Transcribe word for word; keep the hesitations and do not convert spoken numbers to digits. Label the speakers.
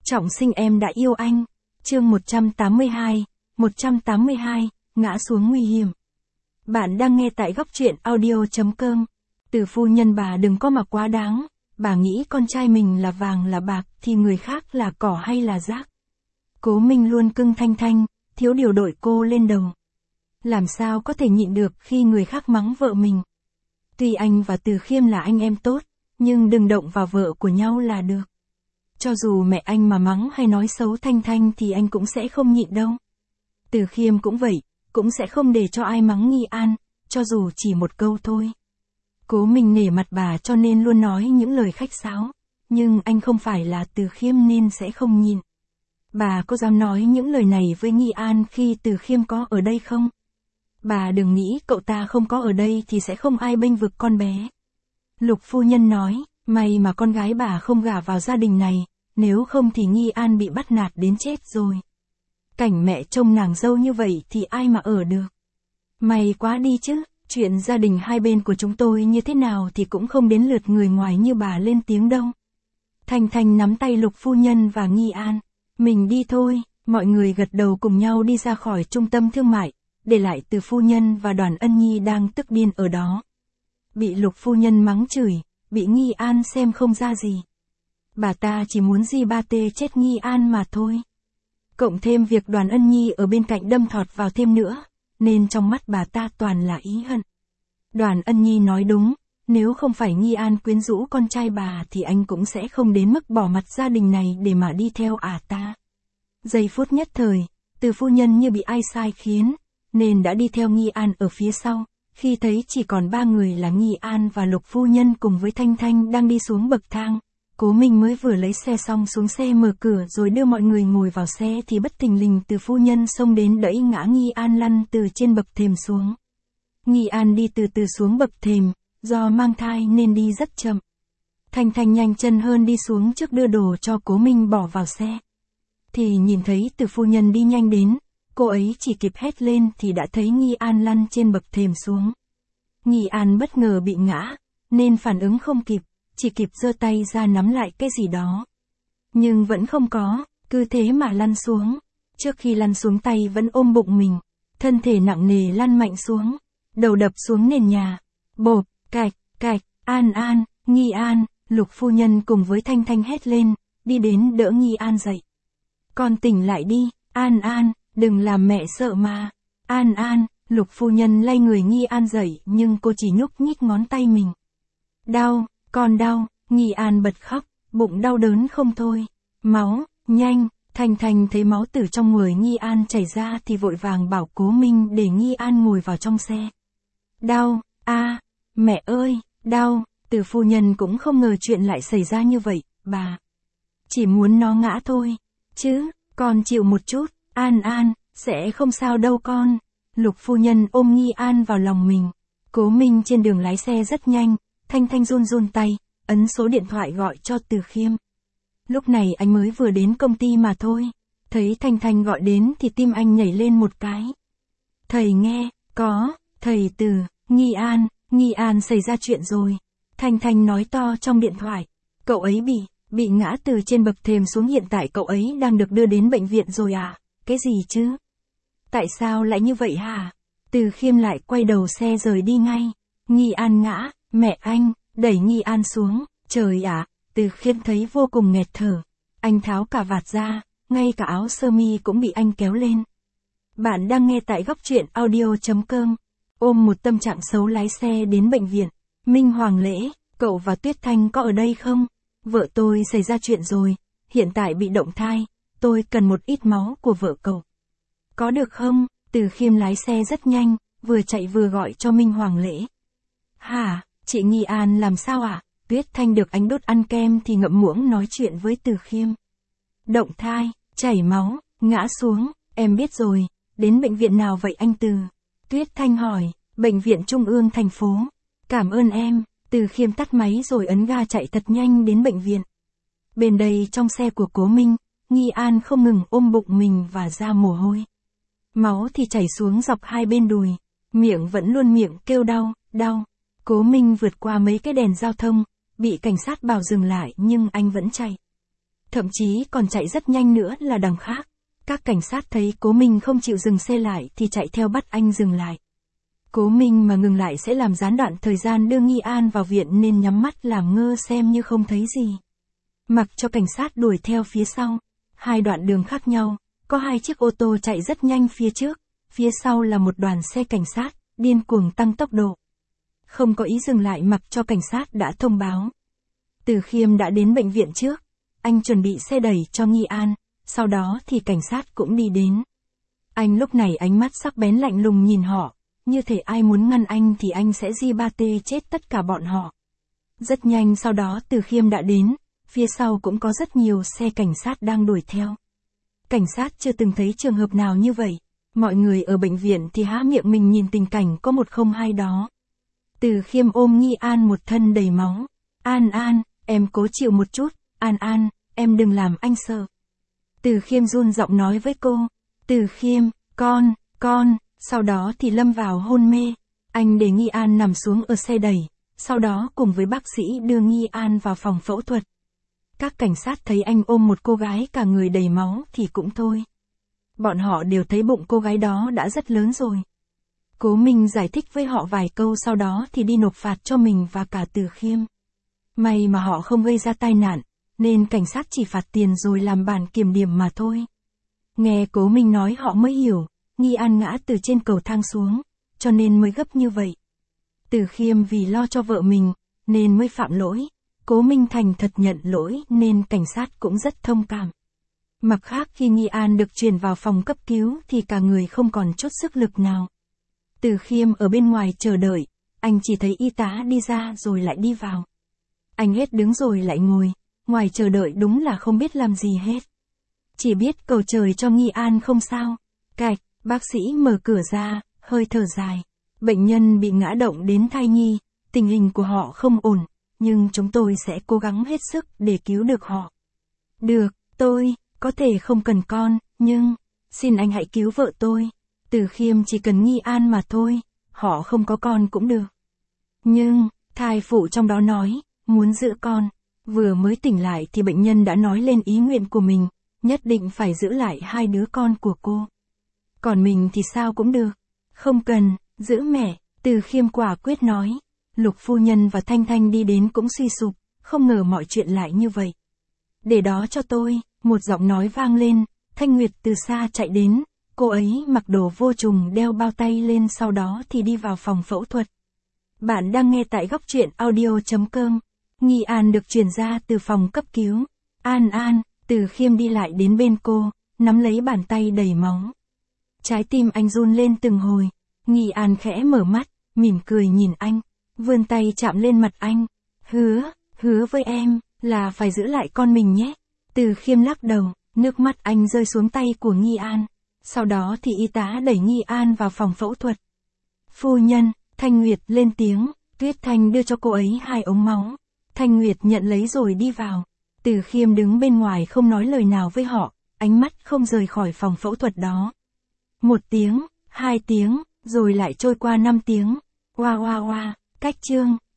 Speaker 1: Trọng sinh em đã yêu anh. Chương một trăm tám mươi hai, một trăm tám mươi hai, ngã xuống nguy hiểm. Bạn đang nghe tại góc truyện audio.com. Từ phu nhân bà đừng có mà quá đáng, bà nghĩ con trai mình là vàng là bạc thì người khác là cỏ hay là rác. Cố Minh luôn cưng Thanh Thanh, thiếu điều đội cô lên đầu. Làm sao có thể nhịn được khi người khác mắng vợ mình. Tuy anh và Từ Khiêm là anh em tốt, nhưng đừng động vào vợ của nhau là được. Cho dù mẹ anh mà mắng hay nói xấu Thanh Thanh thì anh cũng sẽ không nhịn đâu. Từ Khiêm cũng vậy, cũng sẽ không để cho ai mắng Nghi An, cho dù chỉ một câu thôi. Cố Minh nể mặt bà cho nên luôn nói những lời khách sáo, nhưng anh không phải là Từ Khiêm nên sẽ không nhịn. Bà có dám nói những lời này với Nghi An khi Từ Khiêm có ở đây không? Bà đừng nghĩ cậu ta không có ở đây thì sẽ không ai bênh vực con bé. Lục phu nhân nói, may mà con gái bà không gả vào gia đình này, nếu không thì Nghi An bị bắt nạt đến chết rồi. Cảnh mẹ trông nàng dâu như vậy thì ai mà ở được. May quá đi chứ, chuyện gia đình hai bên của chúng tôi như thế nào thì cũng không đến lượt người ngoài như bà lên tiếng đâu. Thanh Thanh nắm tay Lục phu nhân và Nghi An. Mình đi thôi, mọi người gật đầu cùng nhau đi ra khỏi trung tâm thương mại, để lại Từ phu nhân và Đoàn Ân Nhi đang tức điên ở đó. Bị Lục phu nhân mắng chửi, bị Nghi An xem không ra gì. Bà ta chỉ muốn di ba tê chết Nghi An mà thôi. Cộng thêm việc Đoàn Ân Nhi ở bên cạnh đâm thọt vào thêm nữa, nên trong mắt bà ta toàn là ý hận. Đoàn Ân Nhi nói đúng, nếu không phải Nghi An quyến rũ con trai bà thì anh cũng sẽ không đến mức bỏ mặt gia đình này để mà đi theo ả ta. Giây phút nhất thời, Từ phu nhân như bị ai sai khiến, nên đã đi theo Nghi An ở phía sau. Khi thấy chỉ còn ba người là Nghi An và Lục phu nhân cùng với Thanh Thanh đang đi xuống bậc thang, Cố Minh mới vừa lấy xe xong xuống xe mở cửa rồi đưa mọi người ngồi vào xe thì bất thình lình Từ phu nhân xông đến đẩy ngã Nghi An lăn từ trên bậc thềm xuống. Nghi An đi từ từ xuống bậc thềm, do mang thai nên đi rất chậm. Thanh Thanh nhanh chân hơn đi xuống trước đưa đồ cho Cố Minh bỏ vào xe. Thì nhìn thấy Từ phu nhân đi nhanh đến, cô ấy chỉ kịp hét lên thì đã thấy Nghi An lăn trên bậc thềm xuống. Nghi An bất ngờ bị ngã, nên phản ứng không kịp, chỉ kịp giơ tay ra nắm lại cái gì đó. Nhưng vẫn không có, cứ thế mà lăn xuống. Trước khi lăn xuống tay vẫn ôm bụng mình, thân thể nặng nề lăn mạnh xuống, đầu đập xuống nền nhà. Bộp, cạch, cạch, An An, Nghi An, Lục phu nhân cùng với Thanh Thanh hét lên, đi đến đỡ Nghi An dậy. Con tỉnh lại đi, An An, đừng làm mẹ sợ mà. An An, Lục phu nhân lay người Nghi An dậy nhưng cô chỉ nhúc nhích ngón tay mình. Đau, con đau, Nghi An bật khóc, bụng đau đớn không thôi. Máu, nhanh, Thanh Thanh thấy máu từ trong người Nghi An chảy ra thì vội vàng bảo Cố Minh để Nghi An ngồi vào trong xe. Đau, a, à, mẹ ơi, đau, Từ phu nhân cũng không ngờ chuyện lại xảy ra như vậy, bà. Chỉ muốn nó ngã thôi, chứ, con chịu một chút, An An, sẽ không sao đâu con. Lục phu nhân ôm Nghi An vào lòng mình. Cố Minh trên đường lái xe rất nhanh, Thanh Thanh run run tay, ấn số điện thoại gọi cho Từ Khiêm. Lúc này anh mới vừa đến công ty mà thôi. Thấy Thanh Thanh gọi đến thì tim anh nhảy lên một cái. Thầy nghe, có, thầy Từ, Nghi An, Nghi An xảy ra chuyện rồi. Thanh Thanh nói to trong điện thoại. Cậu ấy bị, bị ngã từ trên bậc thềm xuống, hiện tại cậu ấy đang được đưa đến bệnh viện rồi à? Cái gì chứ? Tại sao lại như vậy hả? Từ Khiêm lại quay đầu xe rời đi ngay. Nghi An ngã, mẹ anh, đẩy Nghi An xuống, trời ạ, à, Từ Khiêm thấy vô cùng nghẹt thở. Anh tháo cả vạt ra, ngay cả áo sơ mi cũng bị anh kéo lên. Bạn đang nghe tại góc truyện audio.com. Ôm một tâm trạng xấu lái xe đến bệnh viện. Minh Hoàng Lễ, cậu và Tuyết Thanh có ở đây không? Vợ tôi xảy ra chuyện rồi, hiện tại bị động thai, tôi cần một ít máu của vợ cậu. Có được không? Từ Khiêm lái xe rất nhanh, vừa chạy vừa gọi cho Minh Hoàng Lễ. Hả, chị Nghi An làm sao ạ? À? Tuyết Thanh được anh đốt ăn kem thì ngậm muỗng nói chuyện với Từ Khiêm. Động thai, chảy máu, ngã xuống, em biết rồi, đến bệnh viện nào vậy anh Từ? Tuyết Thanh hỏi, bệnh viện Trung ương thành phố. Cảm ơn em. Từ Khiêm tắt máy rồi ấn ga chạy thật nhanh đến bệnh viện. Bên đây trong xe của Cố Minh, Nghi An không ngừng ôm bụng mình và ra mồ hôi. Máu thì chảy xuống dọc hai bên đùi, miệng vẫn luôn miệng kêu đau, đau. Cố Minh vượt qua mấy cái đèn giao thông, bị cảnh sát bảo dừng lại nhưng anh vẫn chạy. thậm chí còn chạy rất nhanh nữa là đằng khác. Các cảnh sát thấy Cố Minh không chịu dừng xe lại thì chạy theo bắt anh dừng lại. Cố Minh mà ngừng lại sẽ làm gián đoạn thời gian đưa nghi an vào viện nên nhắm mắt làm ngơ xem như không thấy gì. Mặc cho cảnh sát đuổi theo phía sau. Hai đoạn đường khác nhau, có hai chiếc ô tô chạy rất nhanh phía trước, phía sau là một đoàn xe cảnh sát, điên cuồng tăng tốc độ. Không có ý dừng lại mặc cho cảnh sát đã thông báo. Từ Khiêm đã đến bệnh viện trước, anh chuẩn bị xe đẩy cho nghi an, sau đó thì cảnh sát cũng đi đến. Anh lúc này ánh mắt sắc bén lạnh lùng nhìn họ, như thể ai muốn ngăn anh thì anh sẽ di ba tê chết tất cả bọn họ. Rất nhanh sau đó Từ Khiêm đã đến, phía sau cũng có rất nhiều xe cảnh sát đang đuổi theo. Cảnh sát chưa từng thấy trường hợp nào như vậy, mọi người ở bệnh viện thì há miệng mình nhìn tình cảnh có một không hai đó. Từ Khiêm ôm nghi an một thân đầy máu. An An, em cố chịu một chút, An An, em đừng làm anh sợ. Từ Khiêm run giọng nói với cô. Từ Khiêm, con, con, sau đó thì lâm vào hôn mê. Anh để nghi an nằm xuống ở xe đẩy, sau đó cùng với bác sĩ đưa nghi an vào phòng phẫu thuật. Các cảnh sát thấy anh ôm một cô gái cả người đầy máu thì cũng thôi. Bọn họ đều thấy bụng cô gái đó đã rất lớn rồi. Cố Minh giải thích với họ vài câu sau đó thì đi nộp phạt cho mình và cả Từ Khiêm. May mà họ không gây ra tai nạn, nên cảnh sát chỉ phạt tiền rồi làm bản kiểm điểm mà thôi. Nghe Cố Minh nói họ mới hiểu, nghi an ngã từ trên cầu thang xuống, cho nên mới gấp như vậy. Từ Khiêm vì lo cho vợ mình, nên mới phạm lỗi. Cố Minh thành thật nhận lỗi nên cảnh sát cũng rất thông cảm. Mặt khác khi nghi an được chuyển vào phòng cấp cứu thì cả người không còn chút sức lực nào. Từ Khiêm ở bên ngoài chờ đợi, anh chỉ thấy y tá đi ra rồi lại đi vào. Anh hết đứng rồi lại ngồi, ngoài chờ đợi đúng là không biết làm gì hết. Chỉ biết cầu trời cho nghi an không sao. Cạch, bác sĩ mở cửa ra, hơi thở dài. Bệnh nhân bị ngã động đến thai nhi, tình hình của họ không ổn, nhưng chúng tôi sẽ cố gắng hết sức để cứu được họ. Được, tôi, có thể không cần con, nhưng, xin anh hãy cứu vợ tôi. Từ Khiêm chỉ cần nghi an mà thôi, họ không có con cũng được. Nhưng, thai phụ trong đó nói, muốn giữ con. Vừa mới tỉnh lại thì bệnh nhân đã nói lên ý nguyện của mình, nhất định phải giữ lại hai đứa con của cô. Còn mình thì sao cũng được. Không cần, giữ mẹ, Từ Khiêm quả quyết nói. Lục phu nhân và Thanh Thanh đi đến cũng suy sụp, không ngờ mọi chuyện lại như vậy. Để đó cho tôi, một giọng nói vang lên, Thanh Nguyệt từ xa chạy đến, cô ấy mặc đồ vô trùng đeo bao tay lên sau đó thì đi vào phòng phẫu thuật. Bạn đang nghe tại góc truyện audio chấm com. Nghi an được chuyển ra từ phòng cấp cứu. An An, Từ Khiêm đi lại đến bên cô, nắm lấy bàn tay đầy máu. Trái tim anh run lên từng hồi. Nghi an khẽ mở mắt, mỉm cười nhìn anh, vươn tay chạm lên mặt anh. Hứa, hứa với em, là phải giữ lại con mình nhé. Từ Khiêm lắc đầu, nước mắt anh rơi xuống tay của nghi an. Sau đó thì y tá đẩy nghi an vào phòng phẫu thuật. Phu nhân, Thanh Nguyệt lên tiếng, Tuyết Thanh đưa cho cô ấy hai ống máu. Thanh Nguyệt nhận lấy rồi đi vào. Từ Khiêm đứng bên ngoài không nói lời nào với họ, ánh mắt không rời khỏi phòng phẫu thuật đó. Một tiếng, hai tiếng, rồi lại trôi qua năm tiếng. Oa oa oa, cách chương.